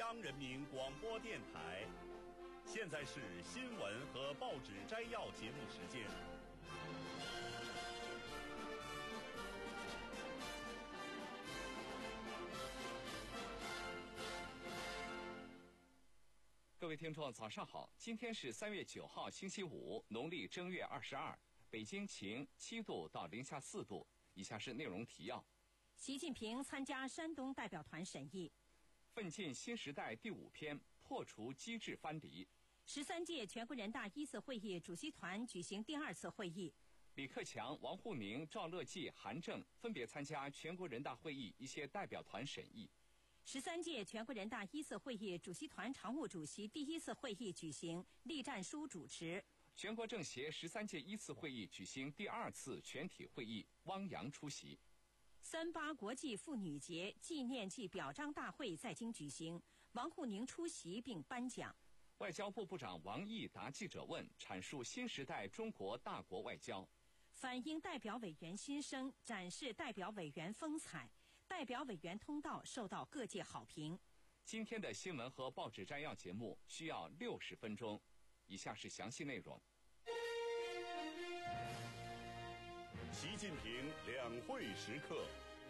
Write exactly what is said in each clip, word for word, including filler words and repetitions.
央人民广播电台。现在是新闻和报纸摘要节目时间。 各位听众早上好，今天是三月九号星期五，农历正月二十二，北京晴，七度到零下四度。以下是内容提要。 习近平参加山东代表团审议。 奋进新时代第五篇，破除机制藩篱。 十三届全国人大一次会议主席团举行第二次会议。 李克强、王沪宁、赵乐际、韩正分别参加全国人大会议一些代表团审议。 十三届全国人大一次会议主席团常务主席第一次会议举行，栗战书主持。 全国政协十三届一次会议举行第二次全体会议，汪洋出席。 三八国际妇女节纪念暨表彰大会在京举行，王沪宁出席并颁奖。 外交部部长王毅答记者问，阐述新时代中国大国外交。 反映代表委员心声，展示代表委员风采，代表委员通道受到各界好评。 今天的新闻和报纸摘要节目需要六十分钟，以下是详细内容。 习近平两会时刻。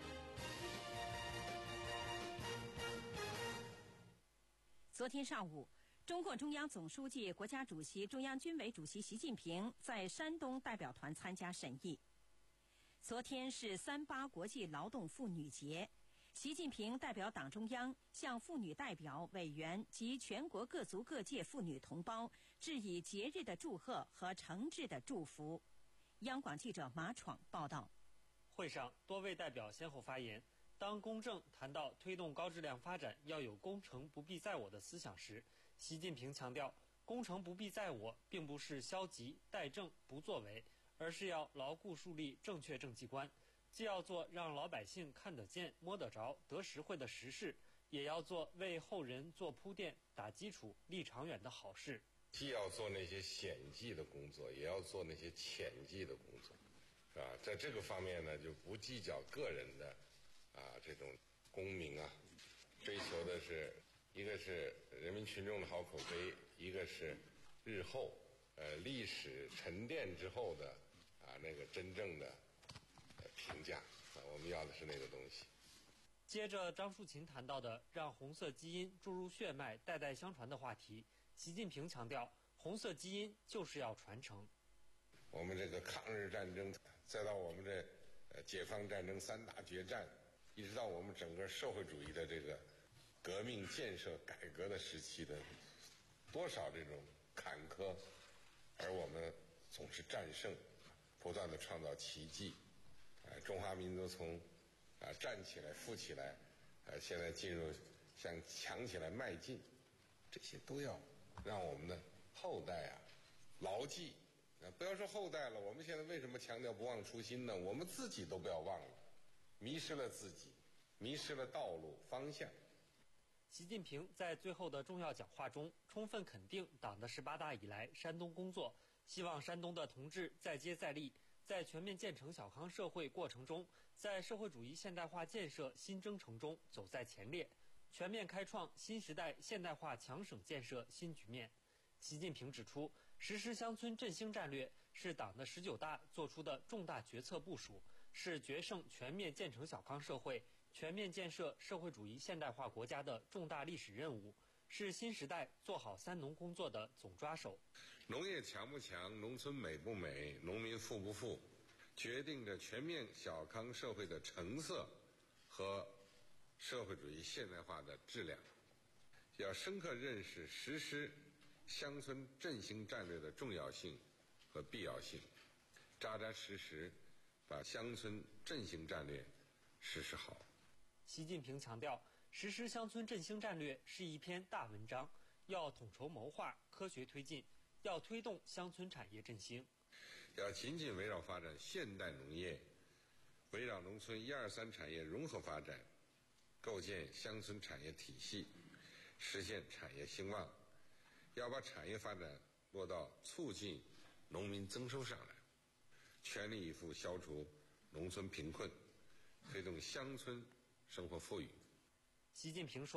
昨天上午，中共中央总书记、国家主席、中央军委主席习近平在山东代表团参加审议。昨天是三八国际劳动妇女节，习近平代表党中央向妇女代表、委员及全国各族各界妇女同胞致以节日的祝贺和诚挚的祝福。央广记者马闯报道。 会上，多位代表先后发言。当公正谈到推动高质量发展要有功成不必在我的思想时，习近平强调，功成不必在我并不是消极怠政不作为，而是要牢固树立正确政绩观，既要做让老百姓看得见、摸得着、得实惠的实事，也要做为后人做铺垫、打基础、立长远的好事。 既要做那些显际的工作，也要做那些潜际的工作，是吧？在这个方面呢，就不计较个人的啊这种功名啊，追求的是一个是人民群众的好口碑，一个是日后呃历史沉淀之后的啊那个真正的呃评价啊，我们要的是那个东西。 接着张树琴谈到的让红色基因注入血脉代代相传的话题，习近平强调，红色基因就是要传承。 我们这个抗日战争，再到我们这呃解放战争三大决战，一直到我们整个社会主义的这个革命建设改革的时期的多少这种坎坷，而我们总是战胜，不断的创造奇迹。呃，中华民族从啊站起来、富起来，呃，现在进入向强起来迈进，这些都要让我们的后代啊牢记。啊，不要说后代了，我们现在为什么强调不忘初心呢？我们自己都不要忘了，迷失了自己，迷失了道路方向。 习近平在最后的重要讲话中，充分肯定党的十八大以来山东工作，希望山东的同志再接再厉，在全面建成小康社会过程中，在社会主义现代化建设新征程中走在前列，全面开创新时代现代化强省建设新局面。习近平指出，实施乡村振兴战略是党的十九大作出的重大决策部署，是决胜全面建成小康社会、全面建设社会主义现代化国家的重大历史任务，是新时代做好三农工作的总抓手。 农业强不强，农村美不美，农民富不富，决定着全面小康社会的成色和社会主义现代化的质量。要深刻认识实施乡村振兴战略的重要性和必要性，扎扎实实把乡村振兴战略实施好。 习近平强调，实施乡村振兴战略是一篇大文章，要统筹谋划，科学推进，要推动乡村产业振兴。 要紧紧围绕发展现代农业，围绕农村一二三产业融合发展，构建乡村产业体系，实现产业兴旺。要把产业发展落到促进农民增收上来，全力以赴消除农村贫困，推动乡村生活富裕。 习近平说，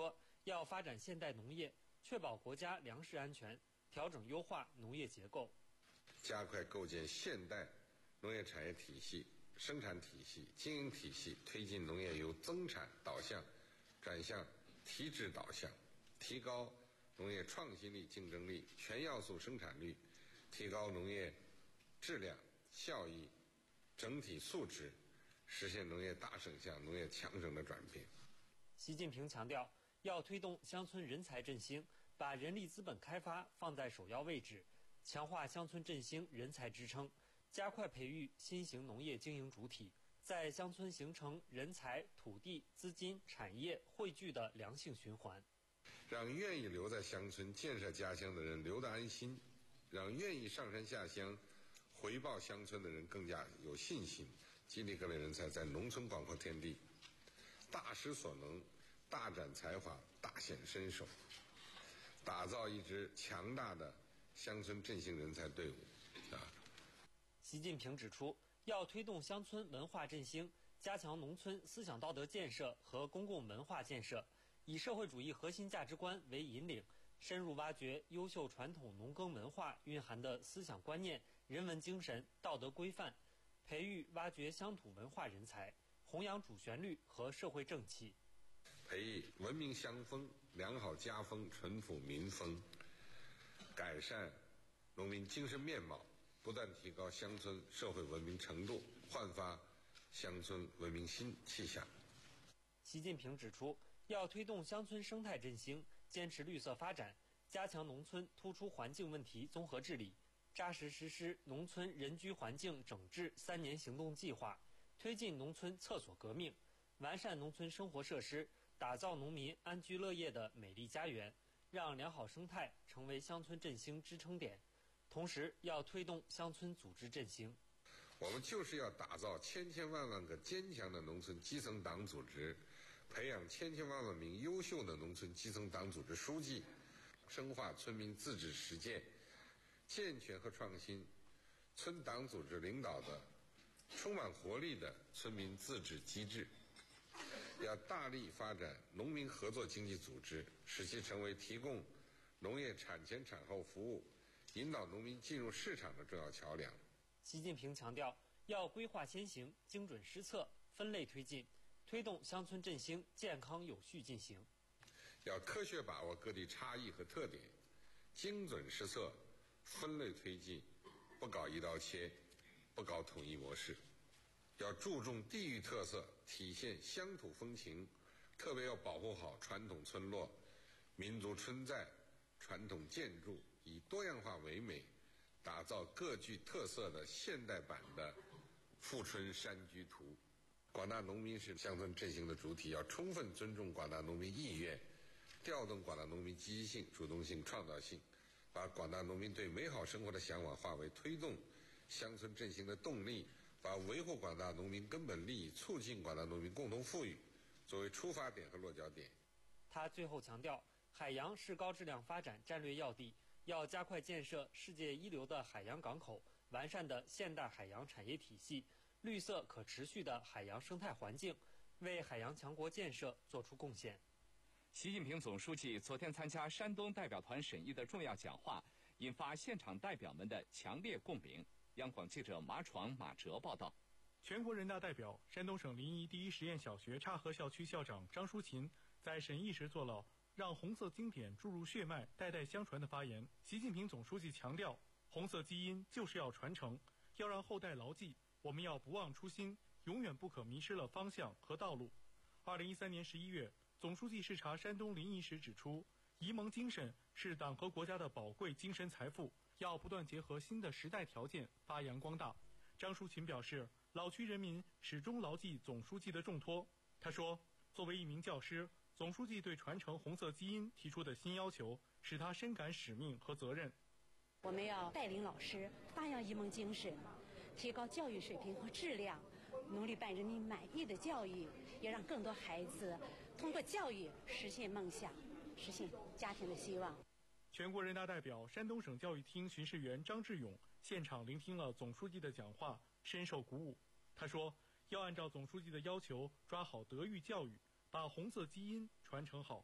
要发展现代农业，确保国家粮食安全，调整优化农业结构， 加快构建现代农业产业体系、生产体系、经营体系，推进农业由增产导向转向提质导向，提高农业创新力、竞争力、全要素生产率，提高农业质量、效益、整体素质，实现农业大省向、农业强省的转变。 习近平强调，要推动乡村人才振兴，把人力资本开发放在首要位置，强化乡村振兴人才支撑，加快培育新型农业经营主体，在乡村形成人才、土地、资金、产业汇聚的良性循环， 让愿意留在乡村建设家乡的人留得安心，让愿意上山下乡回报乡村的人更加有信心，激励各类人才在农村广阔天地大施所能，大展才华，大显身手，打造一支强大的乡村振兴人才队伍。啊， 习近平指出，要推动乡村文化振兴，加强农村思想道德建设和公共文化建设，以社会主义核心价值观为引领，深入挖掘优秀传统农耕文化蕴含的思想观念、人文精神、道德规范，培育挖掘乡土文化人才，弘扬主旋律和社会正气， 培育文明乡风、良好家风、淳朴民风，改善农民精神面貌，不断提高乡村社会文明程度，焕发乡村文明新气象。 习近平指出，要推动乡村生态振兴，坚持绿色发展，加强农村突出环境问题综合治理，扎实实施农村人居环境整治三年行动计划，推进农村厕所革命，完善农村生活设施，打造农民安居乐业的美丽家园，让良好生态成为乡村振兴支撑点。同时，要推动乡村组织振兴。 我们就是要打造千千万万个坚强的农村基层党组织，培养千千万万名优秀的农村基层党组织书记，深化村民自治实践，健全和创新村党组织领导的充满活力的村民自治机制。要大力发展农民合作经济组织，使其成为提供农业产前产后服务、引导农民进入市场的重要桥梁。 习近平强调，要规划先行、精准施策、分类推进，推动乡村振兴健康有序进行。 要科学把握各地差异和特点，精准施策、分类推进，不搞一刀切，不搞统一模式。要注重地域特色，体现乡土风情，特别要保护好传统村落、民族村寨、传统建筑，以多样化为美，打造各具特色的现代版的富春山居图。广大农民是乡村振兴的主体，要充分尊重广大农民意愿，调动广大农民积极性、主动性、创造性，把广大农民对美好生活的向往化为推动乡村振兴的动力，把维护广大农民根本利益、促进广大农民共同富裕作为出发点和落脚点。 他最后强调，海洋是高质量发展战略要地，要加快建设世界一流的海洋港口、完善的现代海洋产业体系、绿色可持续的海洋生态环境，为海洋强国建设作出贡献。 习近平总书记昨天参加山东代表团审议的重要讲话，引发现场代表们的强烈共鸣。央广记者马闯、马哲报道。 全国人大代表、山东省临沂第一实验小学岔河校区校长张淑琴在审议时做了让红色经典注入血脉、代代相传的发言。习近平总书记强调，红色基因就是要传承，要让后代牢记，我们要不忘初心，永远不可迷失了方向和道路。二零一三年十一月，总书记视察山东临沂时指出，沂蒙精神是党和国家的宝贵精神财富，要不断结合新的时代条件发扬光大。张淑琴表示，老区人民始终牢记总书记的重托。他说，作为一名教师，总书记对传承红色基因提出的新要求，使他深感使命和责任。 我们要带领老师发扬沂蒙精神，提高教育水平和质量，努力办人民满意的教育，也让更多孩子通过教育实现梦想，实现家庭的希望。 全国人大代表、山东省教育厅巡视员张志勇现场聆听了总书记的讲话，深受鼓舞。他说，要按照总书记的要求，抓好德育教育，把红色基因传承好。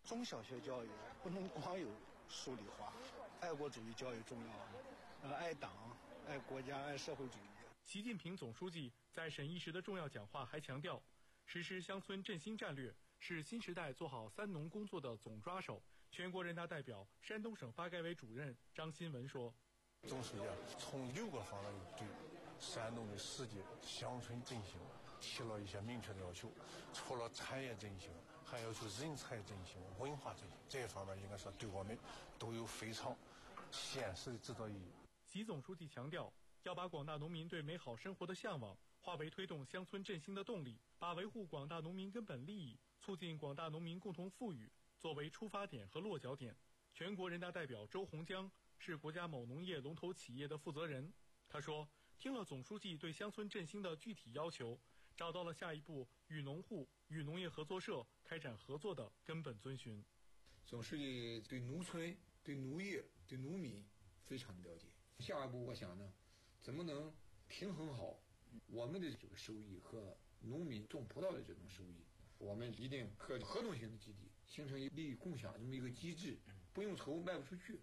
中小学教育不能光有数理化，爱国主义教育重要，呃，爱党、爱国家、爱社会主义。 习近平总书记在审议时的重要讲话还强调，实施乡村振兴战略是新时代做好三农工作的总抓手。全国人大代表、山东省发改委主任张新文说：“ 总书记从六个方面对山东的实际乡村振兴提了一些明确的要求，除了产业振兴，还要求人才振兴、文化振兴，这一方面应该说对我们都有非常现实的指导意义。” 习总书记强调，要把广大农民对美好生活的向往化为推动乡村振兴的动力，把维护广大农民根本利益、促进广大农民共同富裕作为出发点和落脚点。全国人大代表周鸿江是国家某农业龙头企业的负责人，他说，听了总书记对乡村振兴的具体要求，找到了下一步与农户、与农业合作社开展合作的根本遵循。 总书记对农村、对农业、对农民非常的了解。下一步我想呢，怎么能平衡好我们的这个收益和农民种葡萄的这种收益？我们一定和合同型的基地形成一利益共享这么一个机制，不用愁卖不出去。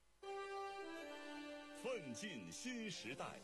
奋进新时代，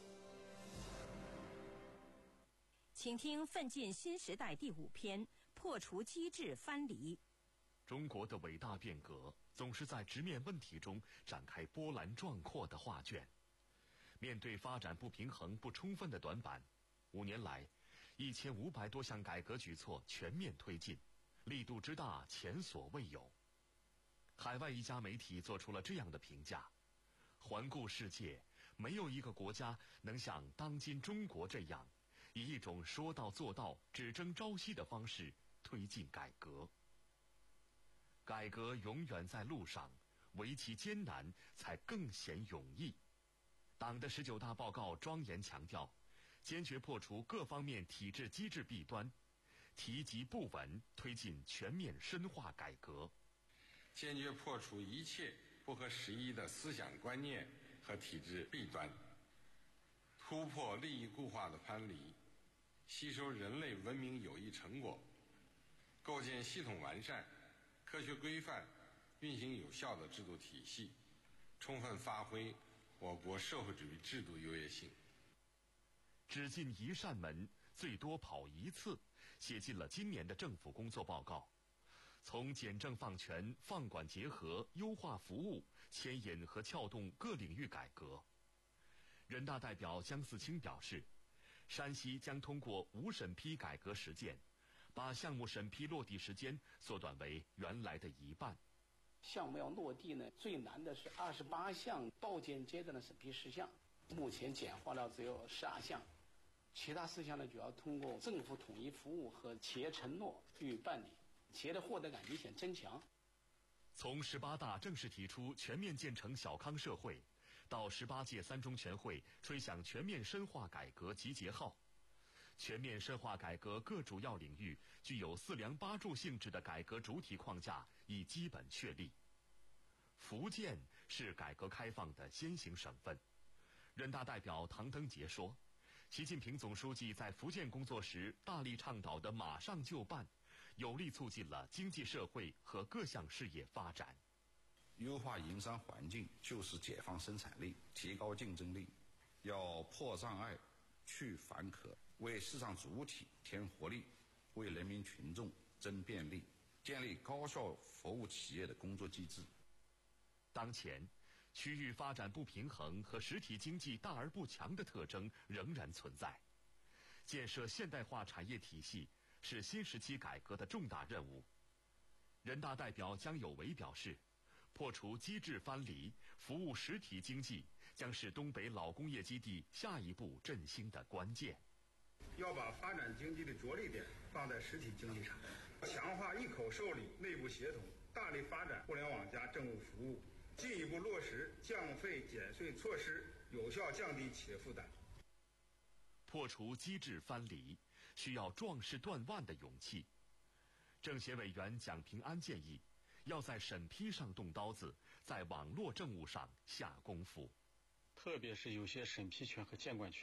请听《奋进新时代》第五篇：破除机制藩篱。 中国的伟大变革总是在直面问题中展开波澜壮阔的画卷。面对发展不平衡不充分的短板，五年来一千五百多项改革举措全面推进，力度之大前所未有。海外一家媒体做出了这样的评价：环顾世界，没有一个国家能像当今中国这样，以一种说到做到、只争朝夕的方式推进改革。改革永远在路上，唯其艰难，才更显勇毅。党的十九大报告庄严强调，坚决破除各方面体制机制弊端，提及不稳，推进全面深化改革， 坚决破除一切不合时宜的思想观念和体制弊端，突破利益固化的藩篱，吸收人类文明有益成果，构建系统完善、科学规范、运行有效的制度体系，充分发挥我国社会主义制度优越性。 只进一扇门，最多跑一次，写进了今年的政府工作报告。从简政放权、放管结合、优化服务，牵引和撬动各领域改革。人大代表姜思清表示，山西将通过无审批改革实践，把项目审批落地时间缩短为原来的一半。 项目要落地呢，最难的是二十八项报建阶段的审批事项，目前简化了只有十二项，其他事项呢主要通过政府统一服务和企业承诺予以办理，企业的获得感明显增强。 从十八大正式提出全面建成小康社会，到十八届三中全会吹响全面深化改革集结号，全面深化改革各主要领域具有四梁八柱性质的改革主体框架已基本确立。福建是改革开放的先行省份。人大代表唐登杰说，习近平总书记在福建工作时大力倡导的马上就办，有力促进了经济社会和各项事业发展。 优化营商环境就是解放生产力、提高竞争力，要破障碍、去繁苛，为市场主体添活力，为人民群众增便利，建立高效服务企业的工作机制。 当前，区域发展不平衡和实体经济大而不强的特征仍然存在。建设现代化产业体系是新时期改革的重大任务。人大代表姜有为表示，破除机制藩篱，服务实体经济，将是东北老工业基地下一步振兴的关键。 要把发展经济的着力点放在实体经济上，强化一口受理、内部协同，大力发展互联网加政务服务，进一步落实降费减税措施，有效降低企业负担。 破除机制藩篱，需要壮士断腕的勇气。政协委员蒋平安建议，要在审批上动刀子，在网络政务上下功夫。 特别是有些审批权和监管权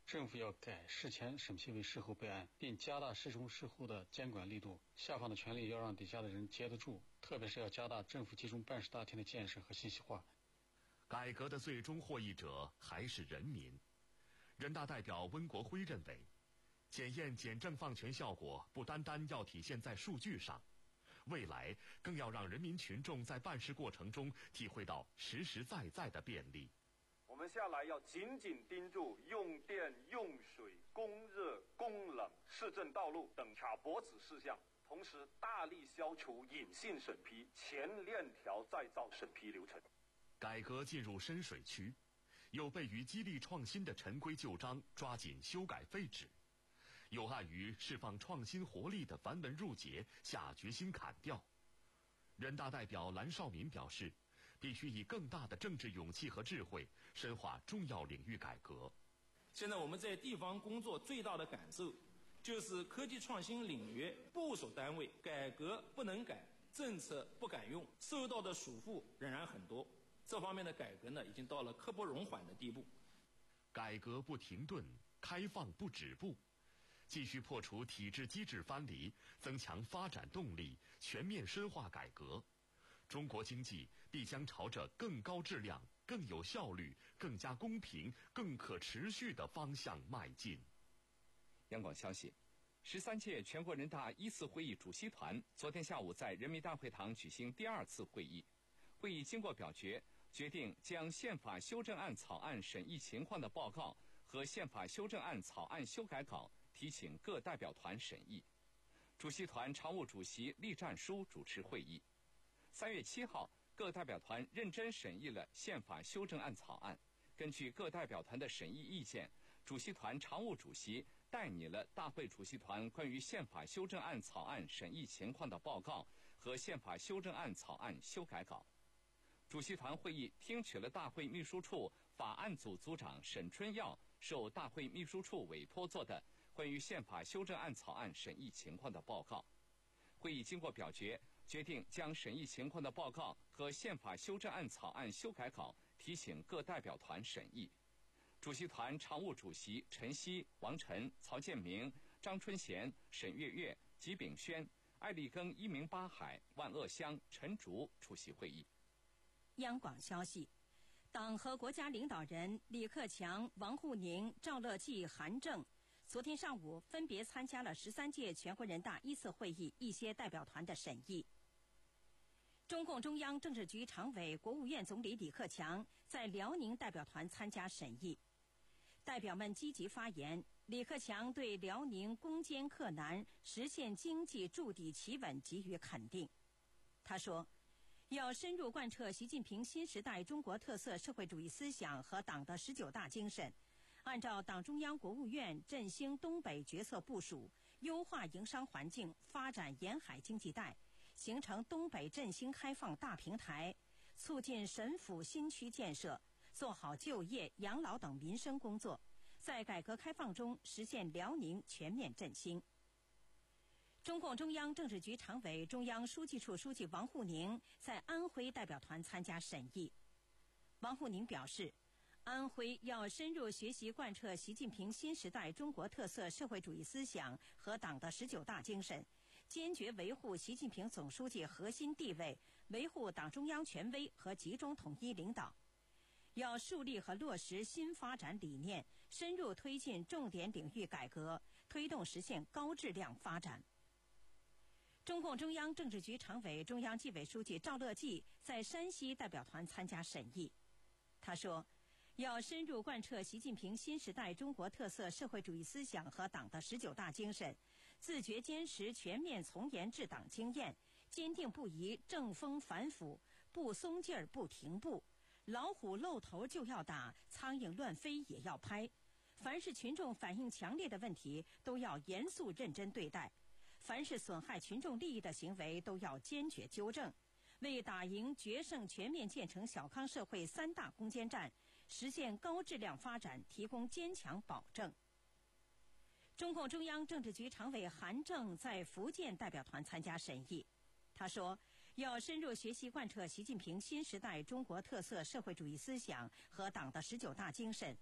政府要改事前审批为事后备案，并加大事中事后的监管力度。下放的权利要让底下的人接得住，特别是要加大政府集中办事大厅的建设和信息化。 改革的最终获益者还是人民。人大代表温国辉认为，检验简政放权效果不单单要体现在数据上，未来更要让人民群众在办事过程中体会到实实在在的便利。 我们下来要紧紧盯住用电、用水、供热、供冷、市政道路等卡脖子事项，同时大力消除隐性审批、前链条再造审批流程。 改革进入深水区，有悖于激励创新的陈规旧章抓紧修改废止，有碍于释放创新活力的繁文缛节下决心砍掉。人大代表蓝绍民表示，必须以更大的政治勇气和智慧深化重要领域改革。 现在我们在地方工作最大的感受，就是科技创新领域部属单位改革不能改，政策不敢用，受到的束缚仍然很多。这方面的改革呢，已经到了刻不容缓的地步。 改革不停顿，开放不止步，继续破除体制机制藩篱，增强发展动力，全面深化改革。中国经济必将朝着更高质量、更有效率、更加公平、更可持续的方向迈进。 央广消息，十三届全国人大一次会议主席团昨天下午在人民大会堂举行第二次会议。会议经过表决，决定将宪法修正案草案审议情况的报告和宪法修正案草案修改稿提请各代表团审议。主席团常务主席栗战书主持会议。三月七号，各代表团认真审议了宪法修正案草案。根据各代表团的审议意见，主席团常务主席代拟了大会主席团关于宪法修正案草案审议情况的报告和宪法修正案草案修改稿。主席团会议听取了大会秘书处法案组组长沈春耀受大会秘书处委托做的关于宪法修正案草案审议情况的报告。会议经过表决，决定将审议情况的报告和宪法修正案草案修改稿提请各代表团审议。主席团常务主席陈希、王晨、曹建明、张春贤、沈月月、吉炳轩、艾立庚、一鸣八海、万鄂湘、陈竹出席会议。 央广消息，党和国家领导人李克强、王沪宁、赵乐际、韩正昨天上午分别参加了十三届全国人大一次会议一些代表团的审议。中共中央政治局常委、国务院总理李克强在辽宁代表团参加审议，代表们积极发言。李克强对辽宁攻坚克难、实现经济筑底企稳给予肯定。他说，要深入贯彻习近平新时代中国特色社会主义思想和党的十九大精神，按照党中央、国务院振兴东北决策部署，优化营商环境，发展沿海经济带，形成东北振兴开放大平台，促进省府新区建设，做好就业、养老等民生工作，在改革开放中实现辽宁全面振兴。中共中央政治局常委、中央书记处书记王沪宁在安徽代表团参加审议。王沪宁表示，安徽要深入学习贯彻习近平新时代中国特色社会主义思想和党的十九大精神，坚决维护习近平总书记核心地位，维护党中央权威和集中统一领导。要树立和落实新发展理念，深入推进重点领域改革，推动实现高质量发展。中共中央政治局常委、中央纪委书记赵乐际在山西代表团参加审议。他说，要深入贯彻习近平新时代中国特色社会主义思想和党的十九大精神，自觉坚持全面从严治党经验，坚定不移正风反腐，不松劲儿不停步，老虎露头就要打，苍蝇乱飞也要拍。凡是群众反映强烈的问题，都要严肃认真对待。凡是损害群众利益的行为，都要坚决纠正，为打赢决胜全面建成小康社会三大攻坚战，实现高质量发展提供坚强保证。中共中央政治局常委韩正在福建代表团参加审议。他说，要深入学习贯彻习近平新时代中国特色社会主义思想和党的十九大精神，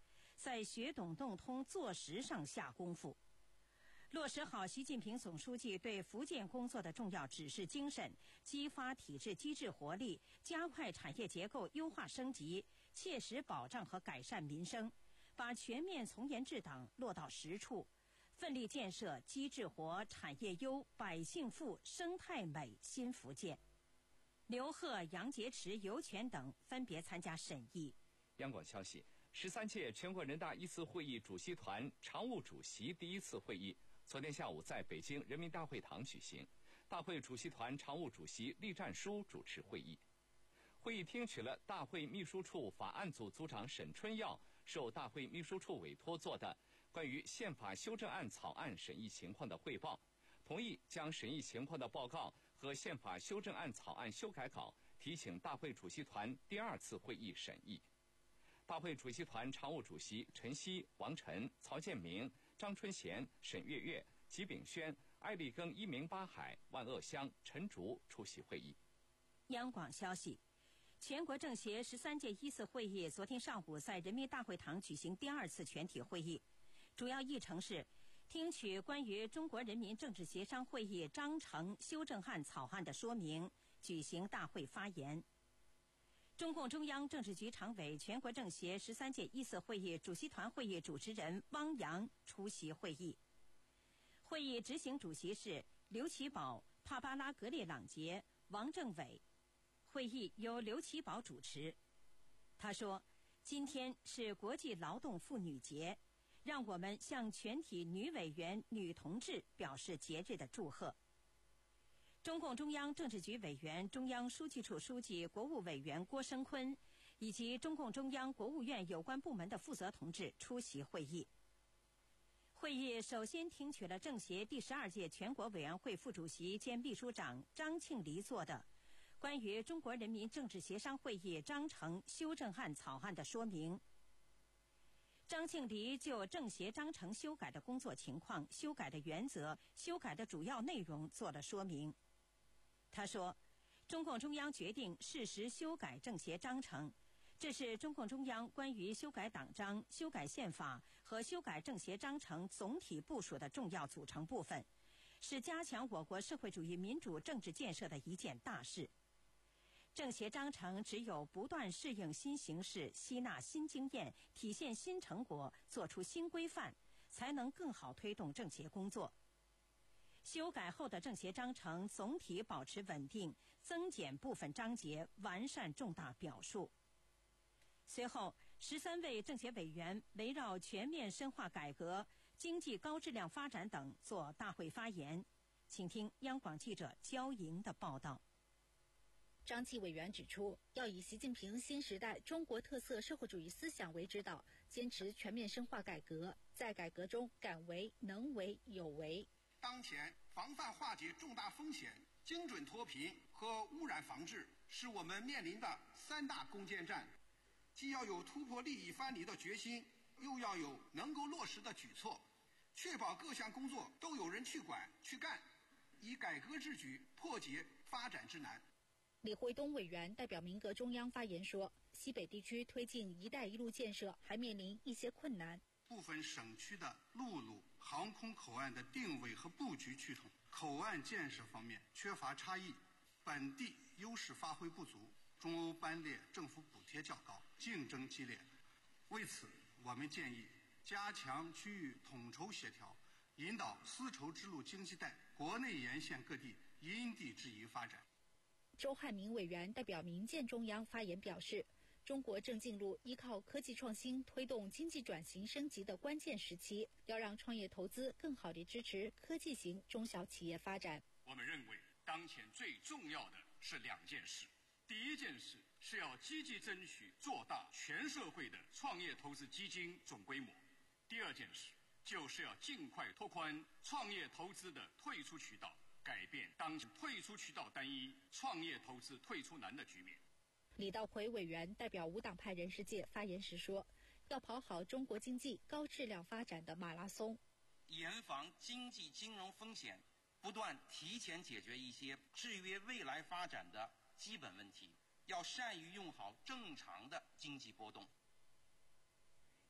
在学懂动通、做实上下功夫，落实好习近平总书记对福建工作的重要指示精神，激发体制机制活力，加快产业结构优化升级，切实保障和改善民生，把全面从严治党落到实处，奋力建设机制活、产业优、百姓富、生态美新福建。刘鹤、杨洁篪、尤权等分别参加审议。 央广消息，十三届全国人大一次会议主席团常务主席第一次会议昨天下午在北京人民大会堂举行，大会主席团常务主席栗战书主持会议。会议听取了大会秘书处法案组组长沈春耀受大会秘书处委托做的关于宪法修正案草案审议情况的汇报，同意将审议情况的报告和宪法修正案草案修改稿提请大会主席团第二次会议审议。大会主席团常务主席陈希、王晨、曹建明、张春贤、沈月月、吉炳轩、艾立庚、一鸣八海、万鄂湘、陈竹出席会议。 央广消息，全国政协十三届一次会议昨天上午在人民大会堂举行第二次全体会议，主要议程是听取关于中国人民政治协商会议章程修正案草案的说明，举行大会发言。中共中央政治局常委、全国政协十三届一次会议主席团会议主持人汪洋出席会议。会议执行主席是刘奇葆、帕巴拉格列朗杰、王政委。会议由刘奇葆主持。他说：“今天是国际劳动妇女节，让我们向全体女委员、女同志表示节日的祝贺。”中共中央政治局委员、中央书记处书记、国务委员郭声琨以及中共中央、国务院有关部门的负责同志出席会议。会议首先听取了政协第十二届全国委员会副主席兼秘书长张庆黎作的关于中国人民政治协商会议章程修正案草案的说明。张庆黎就政协章程修改的工作情况、修改的原则、修改的主要内容做了说明。他说，中共中央决定适时修改政协章程，这是中共中央关于修改党章、修改宪法和修改政协章程总体部署的重要组成部分，是加强我国社会主义民主政治建设的一件大事。政协章程只有不断适应新形势、吸纳新经验、体现新成果、做出新规范，才能更好推动政协工作。修改后的政协章程总体保持稳定，增减部分章节，完善重大表述。随后，十三位政协委员围绕全面深化改革、经济高质量发展等作大会发言。请听央广记者焦莹的报道。 张继委员指出，要以习近平新时代中国特色社会主义思想为指导，坚持全面深化改革，在改革中敢为、能为、有为。 当前防范化解重大风险、精准脱贫和污染防治是我们面临的三大攻坚战，既要有突破利益藩篱的决心，又要有能够落实的举措，确保各项工作都有人去管去干，以改革之举破解发展之难。 李惠东委员代表民革中央发言说，西北地区推进“一带一路”建设还面临一些困难。 部分省区的陆路、航空口岸的定位和布局趋同，口岸建设方面缺乏差异，本地优势发挥不足，中欧班列政府补贴较高，竞争激烈。为此，我们建议加强区域统筹协调，引导丝绸之路经济带国内沿线各地因地制宜发展。 周汉民委员代表民建中央发言表示，中国正进入依靠科技创新推动经济转型升级的关键时期，要让创业投资更好地支持科技型中小企业发展。 我们认为，当前最重要的是两件事。第一件事是要积极争取做大全社会的创业投资基金总规模；第二件事就是要尽快拓宽创业投资的退出渠道，改变当前退出渠道单一、创业投资退出难的局面。 李稻葵委员代表无党派人士界发言时说，要跑好中国经济高质量发展的马拉松， 严防经济金融风险，不断提前解决一些制约未来发展的基本问题，要善于用好正常的经济波动。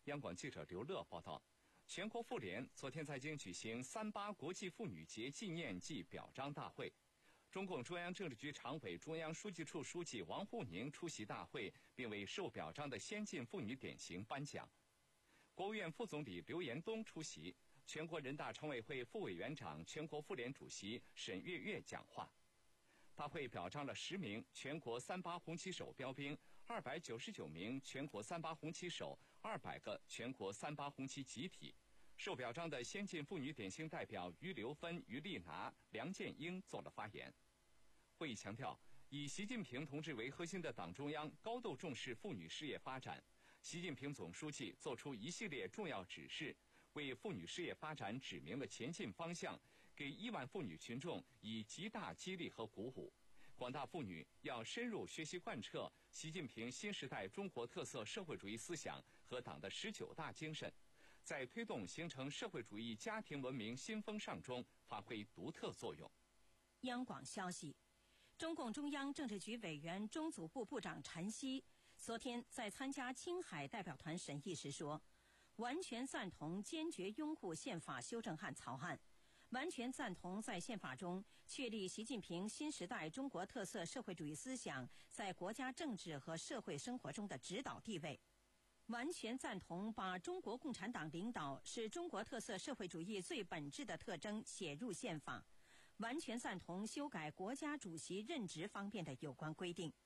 央广记者刘乐报道，全国妇联昨天在京举行三八国际妇女节纪念暨表彰大会。中共中央政治局常委、中央书记处书记王沪宁出席大会，并为受表彰的先进妇女典型颁奖。国务院副总理刘延东出席，全国人大常委会副委员长、全国妇联主席沈月月讲话。大会表彰了十名全国三八红旗手标兵、二百九十九名全国三八红旗手、二百个全国三八红旗集体。受表彰的先进妇女典型代表于刘芬、于丽娜、梁建英做了发言。会议强调，以习近平同志为核心的党中央高度重视妇女事业发展。习近平总书记作出一系列重要指示，为妇女事业发展指明了前进方向，给亿万妇女群众以极大激励和鼓舞。广大妇女要深入学习贯彻习近平新时代中国特色社会主义思想和党的十九大精神，在推动形成社会主义家庭文明新风尚中发挥独特作用。 央广消息，中共中央政治局委员、中组部部长陈希昨天在参加青海代表团审议时说，完全赞同、坚决拥护宪法修正案草案，完全赞同在宪法中确立习近平新时代中国特色社会主义思想在国家政治和社会生活中的指导地位，完全赞同把中国共产党领导是中国特色社会主义最本质的特征写入宪法，完全赞同修改国家主席任职方面的有关规定。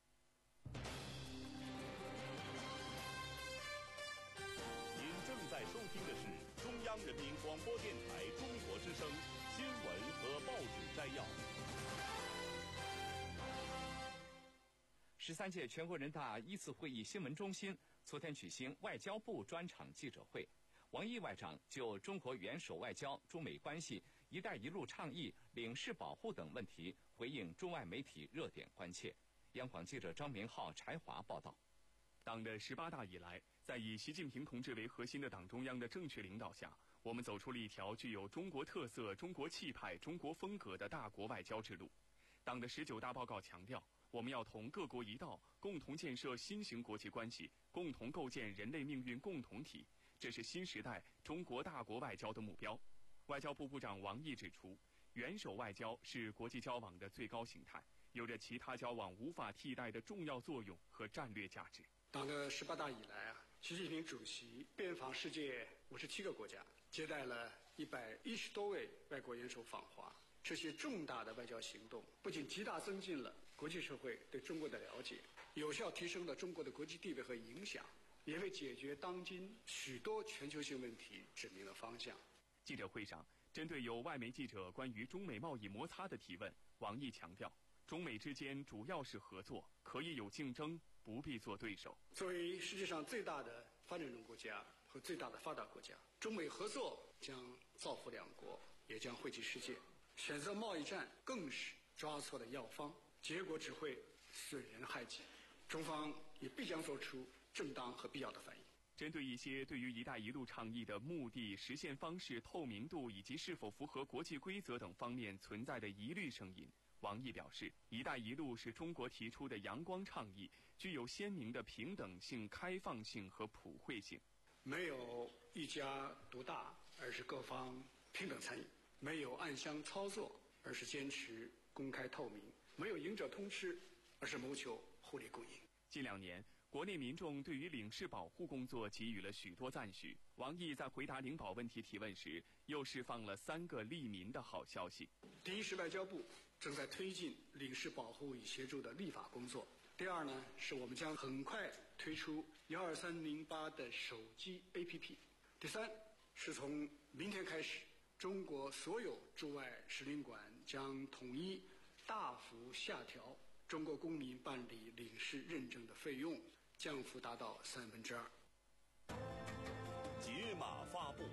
您正在收听的是中央人民广播电台中国之声新闻和报纸摘要。 十三届全国人大一次会议新闻中心昨天举行外交部专场记者会，王毅外长就中国元首外交、中美关系、“一带一路”倡议、领事保护等问题回应中外媒体热点关切。央广记者张明浩、柴华报道。 党的十八大以来，在以习近平同志为核心的党中央的正确领导下，我们走出了一条具有中国特色、中国气派、中国风格的大国外交之路。党的十九大报告强调，我们要同各国一道，共同建设新型国际关系，共同构建人类命运共同体，这是新时代中国大国外交的目标。外交部部长王毅指出，元首外交是国际交往的最高形态，有着其他交往无法替代的重要作用和战略价值。 党的十八大以来啊，习近平主席遍访世界五十七个国家，接待了一百一十多位外国元首访华。这些重大的外交行动不仅极大增进了国际社会对中国的了解，有效提升了中国的国际地位和影响，也为解决当今许多全球性问题指明了方向。 记者会上，针对有外媒记者关于中美贸易摩擦的提问，王毅强调，中美之间主要是合作，可以有竞争，不必做对手。 作为世界上最大的发展中国家和最大的发达国家，中美合作将造福两国，也将惠及世界。选择贸易战更是抓错了药方，结果只会损人害己。中方也必将做出正当和必要的反应。 针对一些对于“一带一路”倡议的目的、实现方式、透明度以及是否符合国际规则等方面存在的疑虑声音，王毅表示，“一带一路”是中国提出的阳光倡议，具有鲜明的平等性、开放性和普惠性。 没有一家独大，而是各方平等参与；没有暗箱操作，而是坚持公开透明；没有赢者通吃，而是谋求互利共赢。 近两年，国内民众对于领事保护工作给予了许多赞许。王毅在回答领保问题提问时，又释放了三个利民的好消息。 第一是外交部正在推进领事保护与协助的立法工作。第二呢，是我们将很快推出一二三零八的手机 A P P。第三是从明天开始，中国所有驻外使领馆将统一大幅下调中国公民办理领事认证的费用，降幅达到三分之二。 解码发布。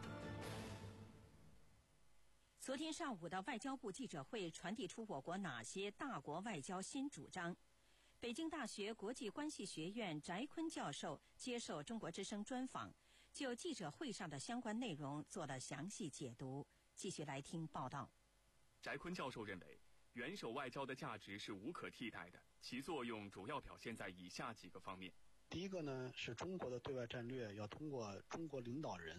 昨天上午的外交部记者会传递出我国哪些大国外交新主张？北京大学国际关系学院翟坤教授接受中国之声专访，就记者会上的相关内容做了详细解读。继续来听报道。 翟坤教授认为，元首外交的价值是无可替代的，其作用主要表现在以下几个方面。 第一个呢，是中国的对外战略要通过中国领导人